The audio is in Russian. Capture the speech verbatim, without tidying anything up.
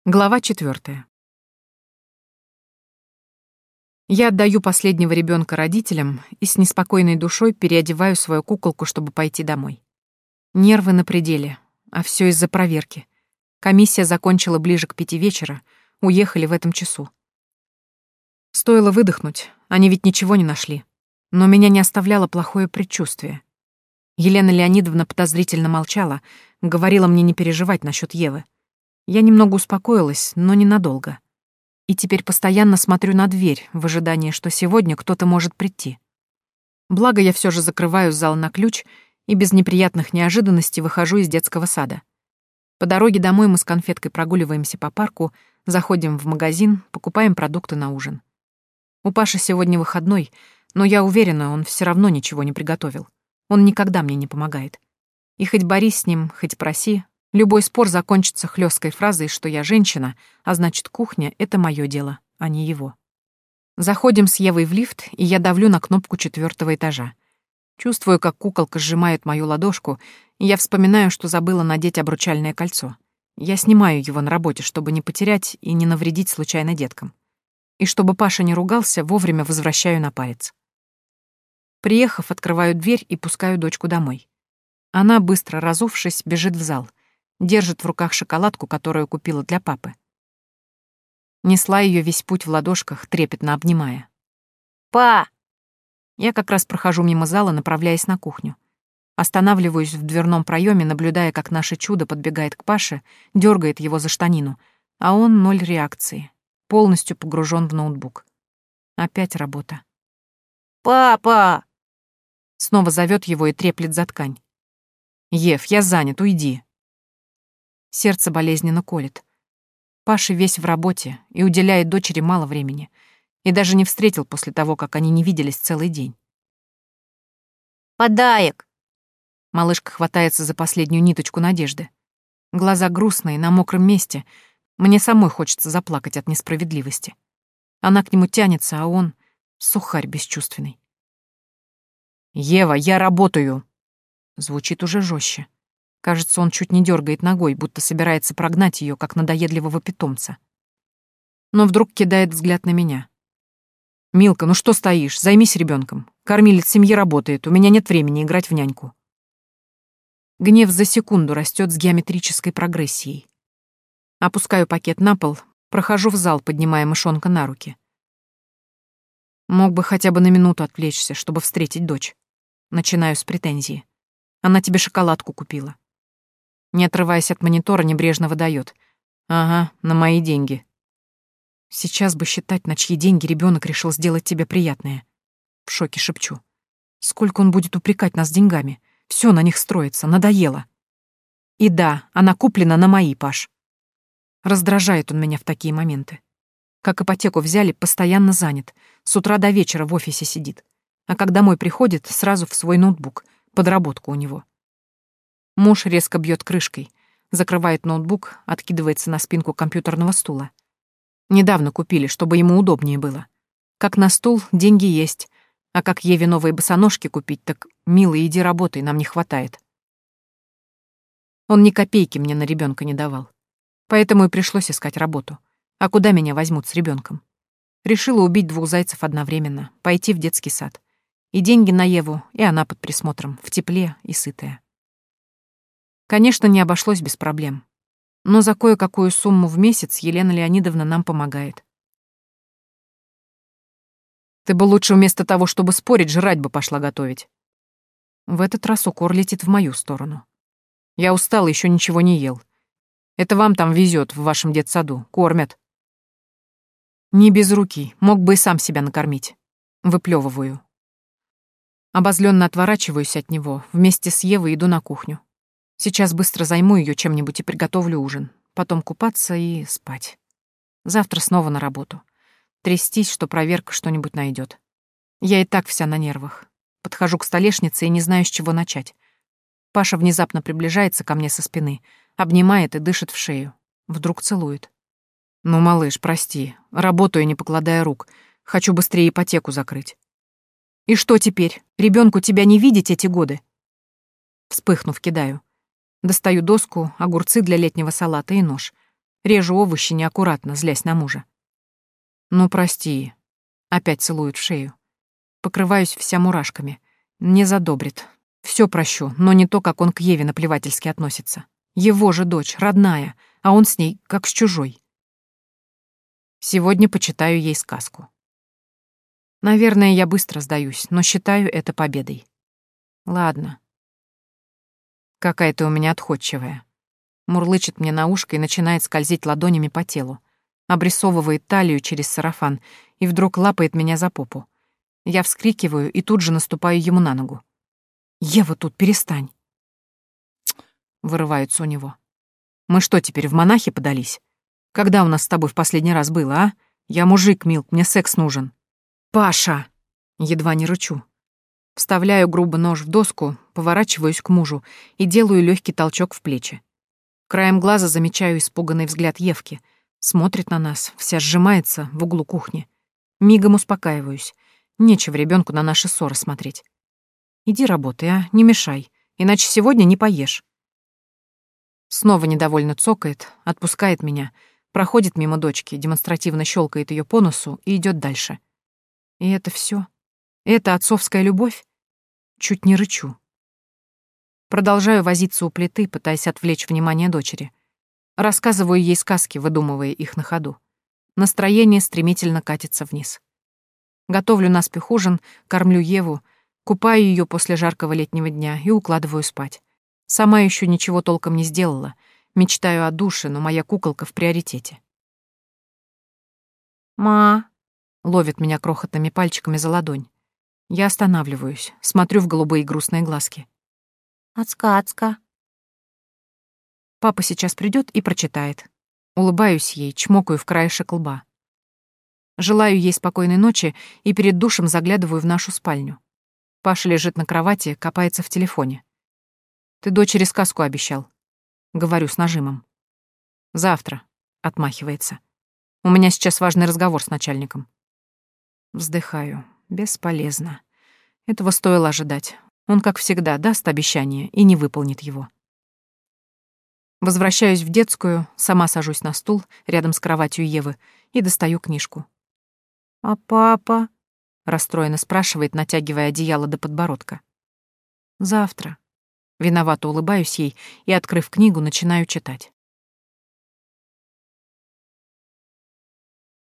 Глава четвертая. Я отдаю последнего ребенка родителям и с неспокойной душой переодеваю свою куколку, чтобы пойти домой. Нервы на пределе, а все из-за проверки. Комиссия закончила ближе к пяти вечера, уехали в этом часу. Стоило выдохнуть, они ведь ничего не нашли. Но меня не оставляло плохое предчувствие. Елена Леонидовна подозрительно молчала, говорила мне не переживать насчет Евы. Я немного успокоилась, но ненадолго. И теперь постоянно смотрю на дверь в ожидании, что сегодня кто-то может прийти. Благо, я все же закрываю зал на ключ и без неприятных неожиданностей выхожу из детского сада. По дороге домой мы с конфеткой прогуливаемся по парку, заходим в магазин, покупаем продукты на ужин. У Паши сегодня выходной, но я уверена, он все равно ничего не приготовил. Он никогда мне не помогает. И хоть борись с ним, хоть проси, любой спор закончится хлёсткой фразой, что я женщина, а значит, кухня — это моё дело, а не его. Заходим с Евой в лифт, и я давлю на кнопку четвёртого этажа. Чувствую, как куколка сжимает мою ладошку, и я вспоминаю, что забыла надеть обручальное кольцо. Я снимаю его на работе, чтобы не потерять и не навредить случайно деткам. И чтобы Паша не ругался, вовремя возвращаю на палец. Приехав, открываю дверь и пускаю дочку домой. Она, быстро разувшись, бежит в зал. Держит в руках шоколадку, которую купила для папы. Несла ее весь путь в ладошках, трепетно обнимая. «Па!» Я как раз прохожу мимо зала, направляясь на кухню. Останавливаюсь в дверном проеме, наблюдая, как наше чудо подбегает к Паше, дергает его за штанину, а он ноль реакции, полностью погружен в ноутбук. Опять работа. «Папа!» Снова зовет его и треплет за ткань. «Ев, я занят, уйди!» Сердце болезненно колет. Паша весь в работе и уделяет дочери мало времени. И даже не встретил после того, как они не виделись целый день. «Подаек!» Малышка хватается за последнюю ниточку надежды. Глаза грустные, на мокром месте. Мне самой хочется заплакать от несправедливости. Она к нему тянется, а он — сухарь бесчувственный. «Ева, я работаю!» Звучит уже жестче. Кажется, он чуть не дергает ногой, будто собирается прогнать ее, как надоедливого питомца. Но вдруг кидает взгляд на меня. «Милка, ну что стоишь? Займись ребенком. Кормилец семьи работает, у меня нет времени играть в няньку». Гнев за секунду растет с геометрической прогрессией. Опускаю пакет на пол, прохожу в зал, поднимая мышонка на руки. Мог бы хотя бы на минуту отвлечься, чтобы встретить дочь. Начинаю с претензии. Она тебе шоколадку купила. Не отрываясь от монитора, небрежно выдает. «Ага, на мои деньги». Сейчас бы считать, на чьи деньги ребенок решил сделать тебе приятное. В шоке шепчу. Сколько он будет упрекать нас деньгами? Все на них строится, надоело. И да, она куплена на мои, Паш. Раздражает он меня в такие моменты. Как ипотеку взяли, постоянно занят. С утра до вечера в офисе сидит. А как домой приходит, сразу в свой ноутбук. Подработка у него. Муж резко бьет крышкой, закрывает ноутбук, откидывается на спинку компьютерного стула. Недавно купили, чтобы ему удобнее было. Как на стул, деньги есть, а как Еве новые босоножки купить, так, милый, иди работай, нам не хватает. Он ни копейки мне на ребенка не давал. Поэтому и пришлось искать работу. А куда меня возьмут с ребенком? Решила убить двух зайцев одновременно, пойти в детский сад. И деньги на Еву, и она под присмотром, в тепле и сытая. Конечно, не обошлось без проблем. Но за кое-какую сумму в месяц Елена Леонидовна нам помогает. Ты бы лучше вместо того, чтобы спорить, жрать бы пошла готовить. В этот раз укор летит в мою сторону. Я устал, еще ничего не ел. Это вам там везет в вашем детсаду, кормят. Не без руки, мог бы и сам себя накормить. Выплевываю. Обозленно отворачиваюсь от него, вместе с Евой иду на кухню. Сейчас быстро займу ее чем-нибудь и приготовлю ужин. Потом купаться и спать. Завтра снова на работу. Трястись, что проверка что-нибудь найдет. Я и так вся на нервах. Подхожу к столешнице и не знаю, с чего начать. Паша внезапно приближается ко мне со спины, обнимает и дышит в шею. Вдруг целует. «Ну, малыш, прости. Работаю, не покладая рук. Хочу быстрее ипотеку закрыть». «И что теперь? Ребенку тебя не видеть эти годы?» Вспыхнув, кидаю. Достаю доску, огурцы для летнего салата и нож. Режу овощи неаккуратно, злясь на мужа. «Ну, прости». Опять целует в шею. Покрываюсь вся мурашками. Не задобрит. Все прощу, но не то, как он к Еве наплевательски относится. Его же дочь, родная, а он с ней как с чужой. Сегодня почитаю ей сказку. Наверное, я быстро сдаюсь, но считаю это победой. Ладно. Какая ты у меня отходчивая. Мурлычет мне на ушко и начинает скользить ладонями по телу. Обрисовывает талию через сарафан и вдруг лапает меня за попу. Я вскрикиваю и тут же наступаю ему на ногу. «Ева, тут перестань!» Вырываются у него. «Мы что, теперь в монахи подались? Когда у нас с тобой в последний раз было, а? Я мужик, Милк, мне секс нужен». «Паша!» Едва не рычу. Вставляю грубо нож в доску, поворачиваюсь к мужу и делаю легкий толчок в плечи. Краем глаза замечаю испуганный взгляд Евки. Смотрит на нас, вся сжимается в углу кухни. Мигом успокаиваюсь. Нечего ребенку на наши ссоры смотреть. Иди работай, а, не мешай, иначе сегодня не поешь. Снова недовольно цокает, отпускает меня, проходит мимо дочки, демонстративно щелкает ее по носу и идет дальше. И это все? Это отцовская любовь? Чуть не рычу. Продолжаю возиться у плиты, пытаясь отвлечь внимание дочери. Рассказываю ей сказки, выдумывая их на ходу. Настроение стремительно катится вниз. Готовлю наспех ужин, кормлю Еву, купаю ее после жаркого летнего дня и укладываю спать. Сама еще ничего толком не сделала. Мечтаю о душе, но моя куколка в приоритете. «Ма!» — ловит меня крохотными пальчиками за ладонь. Я останавливаюсь, смотрю в голубые грустные глазки. «Ацка-ацка». Папа сейчас придет и прочитает. Улыбаюсь ей, чмокаю в краешек лба. Желаю ей спокойной ночи и перед душем заглядываю в нашу спальню. Паша лежит на кровати, копается в телефоне. «Ты дочери сказку обещал», — говорю с нажимом. «Завтра», — отмахивается. «У меня сейчас важный разговор с начальником». Вздыхаю. Бесполезно. Этого стоило ожидать. Он, как всегда, даст обещание и не выполнит его. Возвращаюсь в детскую, сама сажусь на стул рядом с кроватью Евы и достаю книжку. «А папа?» — расстроенно спрашивает, натягивая одеяло до подбородка. «Завтра». Виновато улыбаюсь ей и, открыв книгу, начинаю читать.